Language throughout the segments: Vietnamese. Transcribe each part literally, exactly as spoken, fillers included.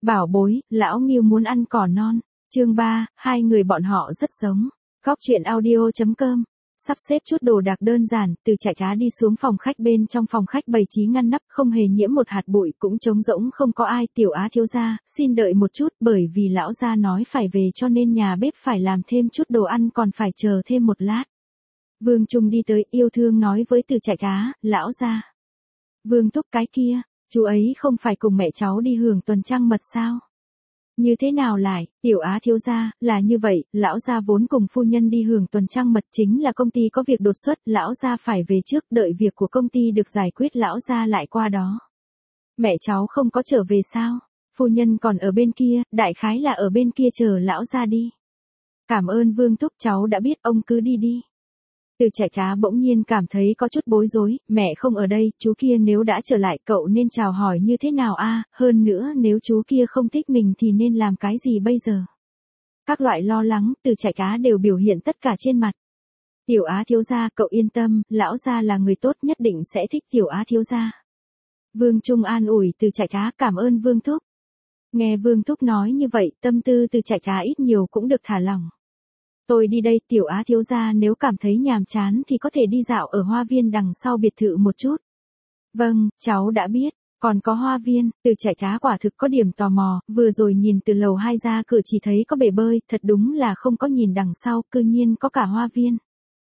Bảo bối, lão Ngưu muốn ăn cỏ non. Chương ba, hai người bọn họ rất giống. Góc truyện audio chấm com. Sắp xếp chút đồ đạc đơn giản, từ trại cá đi xuống phòng khách. Bên trong phòng khách bày trí ngăn nắp, không hề nhiễm một hạt bụi, cũng trống rỗng không có ai. Tiểu Á thiếu gia, xin đợi một chút, bởi vì lão gia nói phải về cho nên nhà bếp phải làm thêm chút đồ ăn, còn phải chờ thêm một lát. Vương Trung đi tới, yêu thương nói với từ trại cá, lão gia. Vương thúc cái kia, chú ấy không phải cùng mẹ cháu đi hưởng tuần trăng mật sao? Như thế nào lại, Tiểu Á thiếu gia, là như vậy, lão gia vốn cùng phu nhân đi hưởng tuần trăng mật, chính là công ty có việc đột xuất, lão gia phải về trước, đợi việc của công ty được giải quyết lão gia lại qua đó. Mẹ cháu không có trở về sao? Phu nhân còn ở bên kia, đại khái là ở bên kia chờ lão gia đi. Cảm ơn Vương thúc, cháu đã biết, ông cứ đi đi. Từ trại cá bỗng nhiên cảm thấy có chút bối rối, mẹ không ở đây, chú kia nếu đã trở lại cậu nên chào hỏi như thế nào a? Hơn nữa nếu chú kia không thích mình thì nên làm cái gì bây giờ? Các loại lo lắng, từ trại cá đều biểu hiện tất cả trên mặt. Tiểu Á thiếu gia, cậu yên tâm, lão gia là người tốt, nhất định sẽ thích Tiểu Á thiếu gia. Vương Trung an ủi từ trại cá, cảm ơn Vương thúc. Nghe Vương thúc nói như vậy, tâm tư từ trại cá ít nhiều cũng được thả lỏng. Tôi đi đây, Tiểu Á thiếu gia, nếu cảm thấy nhàm chán thì có thể đi dạo ở hoa viên đằng sau biệt thự một chút. Vâng, cháu đã biết, còn có hoa viên. Từ trại cá quả thực có điểm tò mò, vừa rồi nhìn từ lầu hai ra cửa chỉ thấy có bể bơi, thật đúng là không có nhìn đằng sau, cư nhiên có cả hoa viên.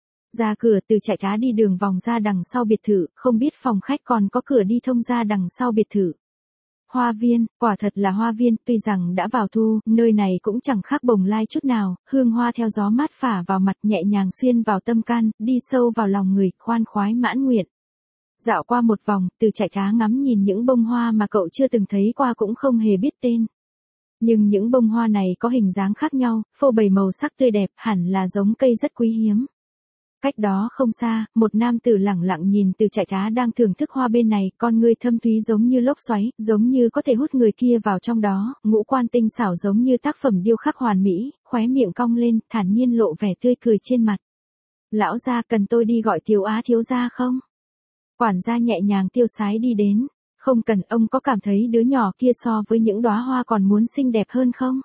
Ra cửa, từ trại cá đi đường vòng ra đằng sau biệt thự, không biết phòng khách còn có cửa đi thông ra đằng sau biệt thự. Hoa viên, quả thật là hoa viên, tuy rằng đã vào thu, nơi này cũng chẳng khác Bồng Lai chút nào, hương hoa theo gió mát phả vào mặt, nhẹ nhàng xuyên vào tâm can, đi sâu vào lòng người, khoan khoái mãn nguyện. Dạo qua một vòng, từ trại cá ngắm nhìn những bông hoa mà cậu chưa từng thấy qua cũng không hề biết tên. Nhưng những bông hoa này có hình dáng khác nhau, phô bày màu sắc tươi đẹp, hẳn là giống cây rất quý hiếm. Cách đó không xa, một nam tử lẳng lặng nhìn từ trại cá đang thưởng thức hoa bên này, con người thâm thúy giống như lốc xoáy, giống như có thể hút người kia vào trong đó, ngũ quan tinh xảo giống như tác phẩm điêu khắc hoàn mỹ, khóe miệng cong lên, thản nhiên lộ vẻ tươi cười trên mặt. Lão gia, cần tôi đi gọi Tiểu Á thiếu gia không? Quản gia nhẹ nhàng tiêu sái đi đến. Không cần, ông có cảm thấy đứa nhỏ kia so với những đóa hoa còn muốn xinh đẹp hơn không?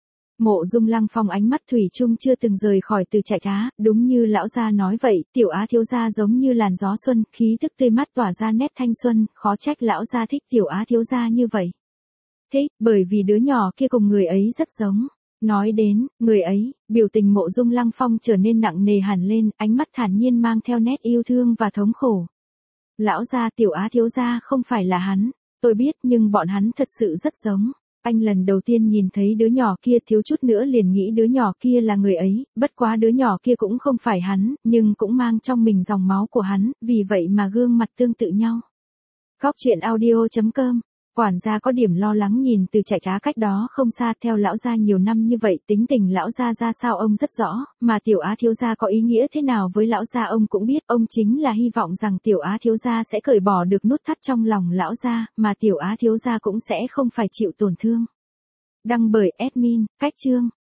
Mộ Dung Lăng Phong ánh mắt thủy chung chưa từng rời khỏi từ trại cá, đúng như lão gia nói vậy, Tiểu Á thiếu gia giống như làn gió xuân, khí tức tươi mát tỏa ra nét thanh xuân, khó trách lão gia thích Tiểu Á thiếu gia như vậy. Thích, bởi vì đứa nhỏ kia cùng người ấy rất giống. Nói đến, người ấy, biểu tình Mộ Dung Lăng Phong trở nên nặng nề hẳn lên, ánh mắt thản nhiên mang theo nét yêu thương và thống khổ. Lão gia, Tiểu Á thiếu gia không phải là hắn, tôi biết, nhưng bọn hắn thật sự rất giống. Anh lần đầu tiên nhìn thấy đứa nhỏ kia thiếu chút nữa liền nghĩ đứa nhỏ kia là người ấy, bất quá đứa nhỏ kia cũng không phải hắn, nhưng cũng mang trong mình dòng máu của hắn, vì vậy mà gương mặt tương tự nhau. Góc truyện audio chấm com. Quản gia có điểm lo lắng nhìn từ trại cá cách đó không xa, theo lão gia nhiều năm như vậy, tính tình lão gia ra sao ông rất rõ, mà Tiểu Á thiếu gia có ý nghĩa thế nào với lão gia ông cũng biết, ông chính là hy vọng rằng Tiểu Á thiếu gia sẽ cởi bỏ được nút thắt trong lòng lão gia, mà Tiểu Á thiếu gia cũng sẽ không phải chịu tổn thương. Đăng bởi admin, cách chương.